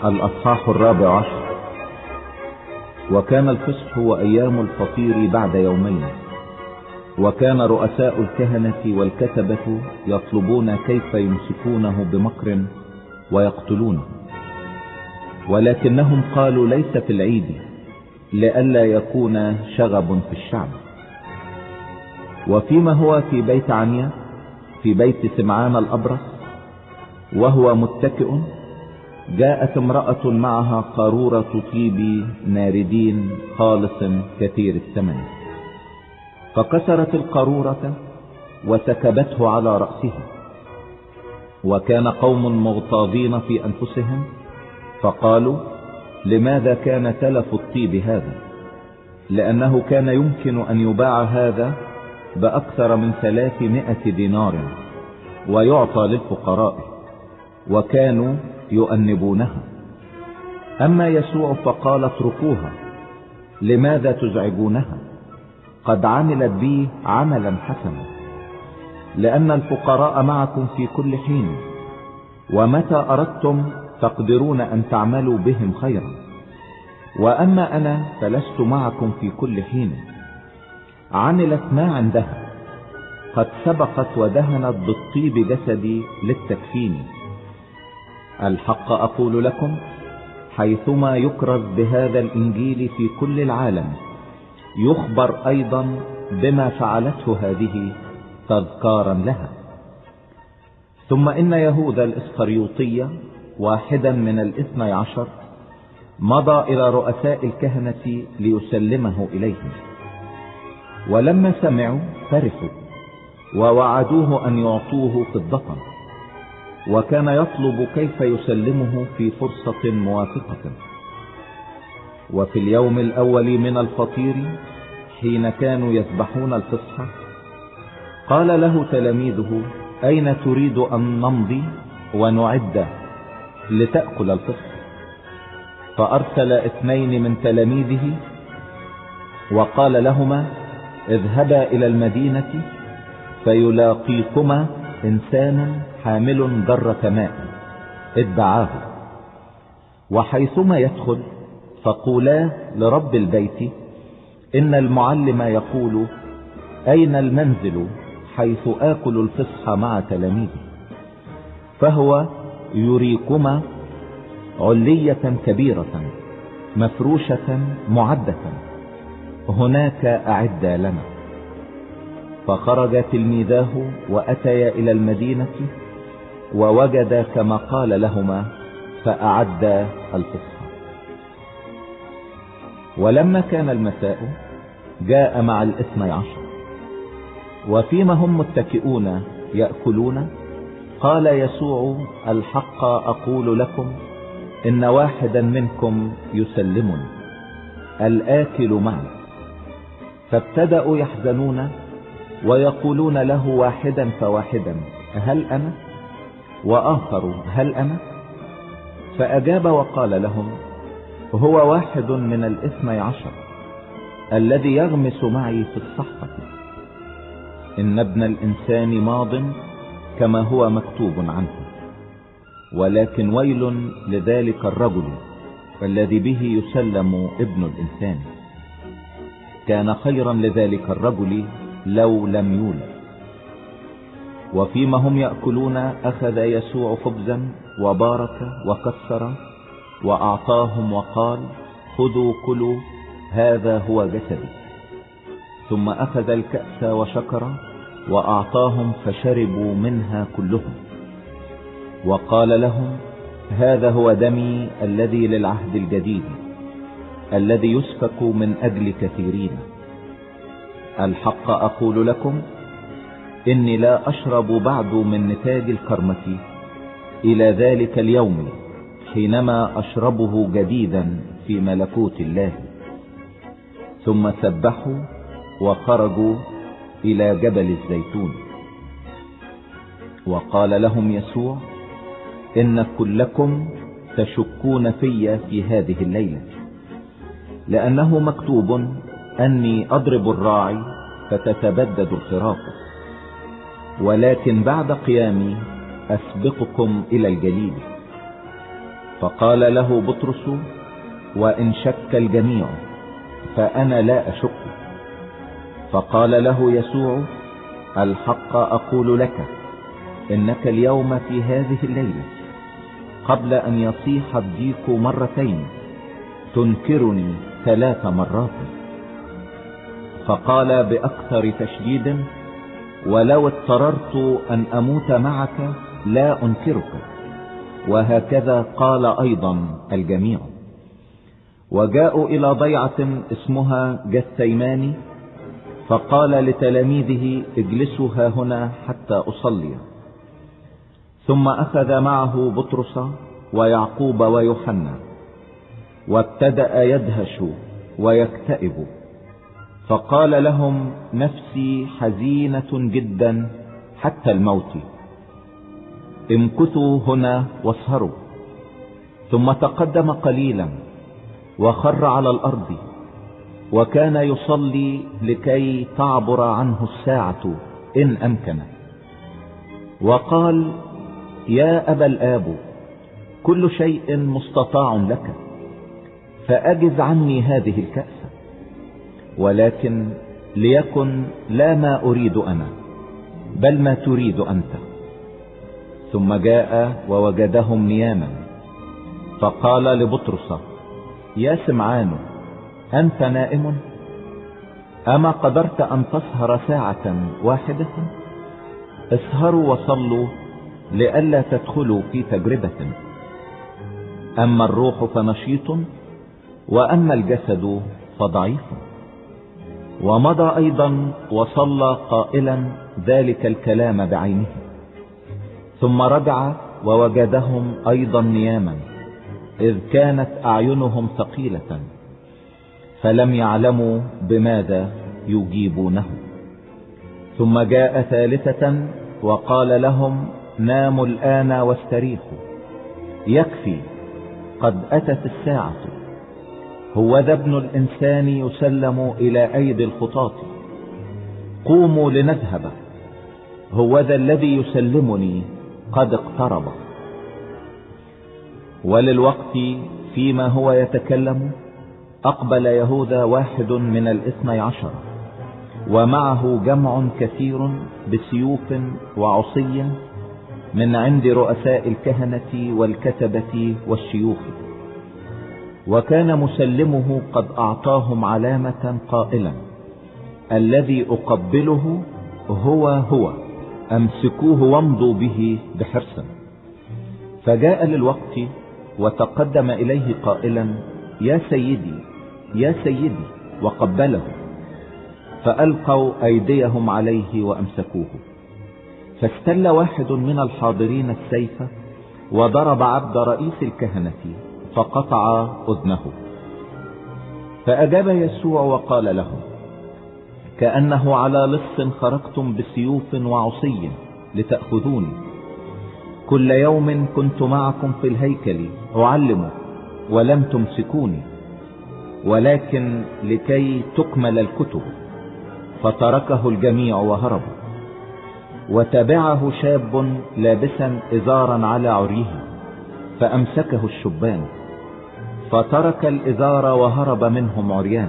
الأصحاح 14. وكان الفصح وأيام الفطير بعد يومين، وكان رؤساء الكهنة والكتبة يطلبون كيف يمسكونه بمكر ويقتلونه، ولكنهم قالوا ليس في العيد، لئلا يكون شغب في الشعب. وفيما هو في بيت عنيا في بيت سمعان الأبرص وهو متكئ، جاءت امرأة معها قارورة طيب ناردين خالص كثير الثمن، فكسرت القارورة وسكبته على رأسه. وكان قوم مغتاظين في أنفسهم فقالوا لماذا كان تلف الطيب هذا؟ لأنه كان يمكن أن يباع هذا بأكثر من 300 دينار ويعطى للفقراء، وكانوا يؤنبونها. أما يسوع فقال اتركوها، لماذا تزعجونها؟ قد عملت بي عملا حسنا، لأن الفقراء معكم في كل حين، ومتى أردتم تقدرون أن تعملوا بهم خيرا، وأما أنا فلست معكم في كل حين. عملت ما عندها، قد سبقت ودهنت بالطيب جسدي للتكفين. الحق أقول لكم، حيثما يكرز بهذا الإنجيل في كل العالم يخبر أيضا بما فعلته هذه تذكارا لها. ثم إن يهوذا الإسخريوطي واحدا من 12 مضى إلى رؤساء الكهنة ليسلمه إليهم، ولما سمعوا فرحوا ووعدوه أن يعطوه فضة، وكان يطلب كيف يسلمه في فرصة موافقة. وفي اليوم الأول من الفطير حين كانوا يذبحون الفصح قال له تلاميذه أين تريد أن نمضي ونعد لتأكل الفصح؟ فأرسل 2 من تلاميذه وقال لهما اذهبا إلى المدينة فيلاقيكما إنسان حامل جرة ماء، اتبعاه، وحيثما يدخل فقولا لرب البيت إن المعلم يقول أين المنزل حيث آكل الفصح مع تلاميذي؟ فهو يريكما علية كبيرة مفروشة معدة، هناك أعد لنا. فخرج تلميذاه وأتيا إلى المدينة ووجد كما قال لهما، فأعد الفصح. ولما كان المساء جاء مع 12، وفيما هم متكئون يأكلون قال يسوع الحق أقول لكم إن واحدا منكم يسلمني، الآكل معي. فابتدأوا يحزنون ويقولون له واحدا فواحدا هل أنا؟ وآخر هل أنا؟ فأجاب وقال لهم هو واحد من 12 الذي يغمس معي في الصحفة. إن ابن الإنسان ماض كما هو مكتوب عنه، ولكن ويل لذلك الرجل الذي به يسلم ابن الإنسان. كان خيرا لذلك الرجل لو لم يولد. وفيما هم يأكلون أخذ يسوع خبزا وبارك وكسر وأعطاهم وقال خذوا كلوا، هذا هو جسدي. ثم أخذ الكأس وشكر وأعطاهم فشربوا منها كلهم، وقال لهم هذا هو دمي الذي للعهد الجديد الذي يسفك من أجل كثيرين. الحق أقول لكم إني لا أشرب بعد من نتاج الكرمة إلى ذلك اليوم حينما أشربه جديدا في ملكوت الله. ثم سبحوا وخرجوا إلى جبل الزيتون. وقال لهم يسوع إن كلكم تشكون في هذه الليلة، لأنه مكتوب أني أضرب الراعي فتتبدد الخراف، ولكن بعد قيامي أسبقكم إلى الجليل. فقال له بطرس: وإن شك الجميع فأنا لا أشك. فقال له يسوع: الحق أقول لك إنك اليوم في هذه الليلة قبل أن يصيح الديك مرتين تنكرني 3 مرات. فقال بأكثر تشديد: ولو اضطررت أن أموت معك لا أنكرك. وهكذا قال أيضا الجميع. وجاءوا إلى ضيعة اسمها جثيماني، فقال لتلاميذه: اجلسوا ها هنا حتى أصلي. ثم أخذ معه بطرس ويعقوب ويوحنا، وابتدأ يدهش ويكتئب، فقال لهم: نفسي حزينة جدا حتى الموت، امكثوا هنا واسهروا. ثم تقدم قليلا وخر على الأرض، وكان يصلي لكي تعبر عنه الساعة إن أمكن، وقال: يا أبا الآب، كل شيء مستطاع لك، فأجز عني هذه الكأس، ولكن ليكن لا ما أريد أنا بل ما تريد أنت. ثم جاء ووجدهم نياما، فقال لبطرس: يا سمعان، أنت نائم؟ أما قدرت أن تسهر ساعة واحدة؟ اسهروا وصلوا لئلا تدخلوا في تجربة. أما الروح فنشيط، وأما الجسد فضعيف. ومضى أيضا وصلى قائلا ذلك الكلام بعينه. ثم رجع ووجدهم أيضا نياما، إذ كانت أعينهم ثقيلة، فلم يعلموا بماذا يجيبونه. ثم جاء ثالثة وقال لهم: ناموا الآن واستريحوا، يكفي، قد أتت الساعة. هوذا ابن الإنسان يسلم إلى أيدي الخطاة، قوموا لنذهب، هوذا الذي يسلمني قد اقترب. وللوقت فيما هو يتكلم أقبل يهوذا واحد من 12، ومعه جمع كثير بسيوف وعصي من عند رؤساء الكهنة والكتبة والشيوخ. وكان مسلمه قد أعطاهم علامة قائلا: الذي أقبله هو، أمسكوه وامضوا به بحرص. فجاء للوقت وتقدم إليه قائلا: يا سيدي، يا سيدي، وقبله. فألقوا أيديهم عليه وأمسكوه. فاستل واحد من الحاضرين السيف وضرب عبد رئيس الكهنة فقطع أذنه. فأجاب يسوع وقال له: كأنه على لص خرجتم بسيوف وعصي لتأخذوني. كل يوم كنت معكم في الهيكل أعلم ولم تمسكوني، ولكن لكي تكمل الكتب. فتركه الجميع وهربوا. وتبعه شاب لابسا إزارا على عريه، فأمسكه الشبان، فترك الإزار وهرب منهم عريان.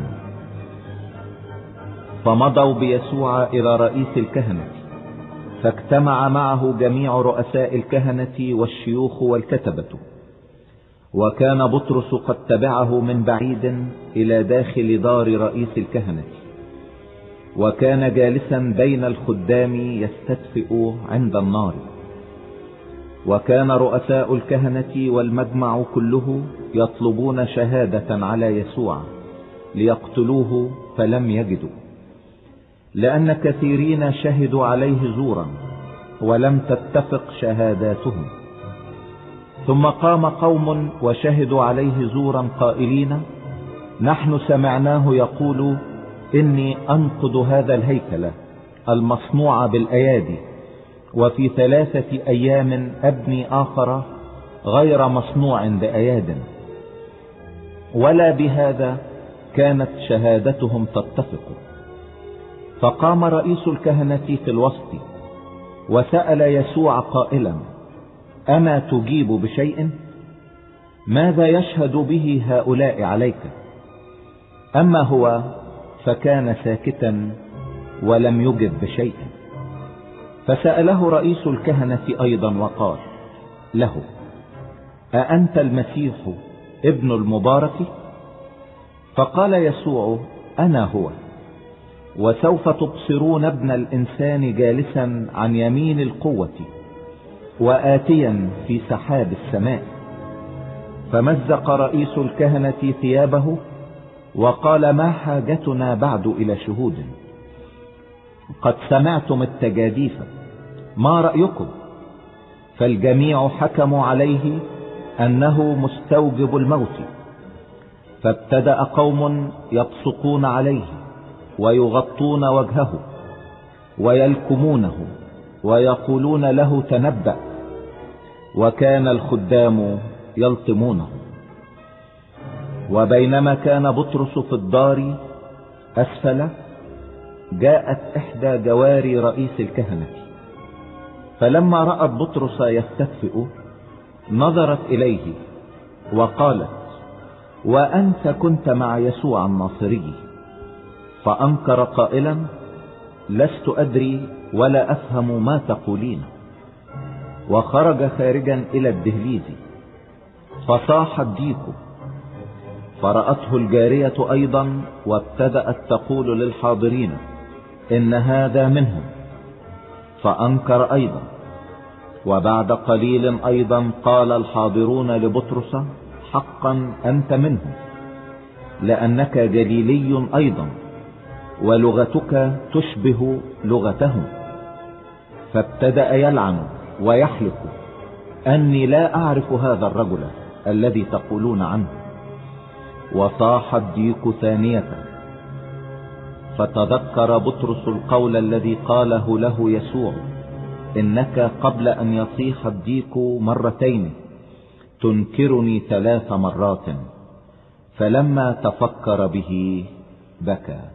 فمضوا بيسوع إلى رئيس الكهنة، فاجتمع معه جميع رؤساء الكهنة والشيوخ والكتبة. وكان بطرس قد تبعه من بعيد إلى داخل دار رئيس الكهنة، وكان جالسا بين الخدام يستدفئ عند النار. وكان رؤساء الكهنة والمجمع كله يطلبون شهادة على يسوع ليقتلوه، فلم يجدوا، لأن كثيرين شهدوا عليه زورا ولم تتفق شهاداتهم. ثم قام قوم وشهدوا عليه زورا قائلين: نحن سمعناه يقول: إني أنقض هذا الهيكل المصنوع بالأيادي، وفي 3 أيام أبني آخر غير مصنوع بأياد. ولا بهذا كانت شهادتهم تتفق. فقام رئيس الكهنة في الوسط وسأل يسوع قائلا: أما تجيب بشيء؟ ماذا يشهد به هؤلاء عليك؟ أما هو فكان ساكتا ولم يجب بشيء. فسأله رئيس الكهنة أيضا وقال له: أأنت المسيح ابن المبارك؟ فقال يسوع: أنا هو، وسوف تبصرون ابن الإنسان جالسا عن يمين القوة وآتيا في سحاب السماء. فمزق رئيس الكهنة ثيابه وقال: ما حاجتنا بعد إلى شهود؟ قد سمعتم التجاديف، ما رأيكم؟ فالجميع حكموا عليه أنه مستوجب الموت. فابتدأ قوم يبصقون عليه ويغطون وجهه ويلكمونه ويقولون له: تنبأ. وكان الخدام يلطمونه. وبينما كان بطرس في الدار أسفل، جاءت إحدى جواري رئيس الكهنة، فلما رأت بطرس يستدفئ نظرت إليه وقالت: وأنت كنت مع يسوع الناصري. فأنكر قائلا: لست أدري ولا أفهم ما تقولين. وخرج خارجا إلى الدهليز، فصاح الديك. فرأته الجارية أيضا، وابتدأت تقول للحاضرين: إن هذا منهم. فأنكر أيضا. وبعد قليل أيضا قال الحاضرون لبطرس: حقا أنت منهم، لأنك جليلي أيضا، ولغتك تشبه لغتهم. فابتدأ يلعن ويحلف: أني لا أعرف هذا الرجل الذي تقولون عنه. وصاح الديك ثانية. فتذكر بطرس القول الذي قاله له يسوع: إنك قبل أن يصيح الديك مرتين تنكرني 3 مرات. فلما تفكر به بكى.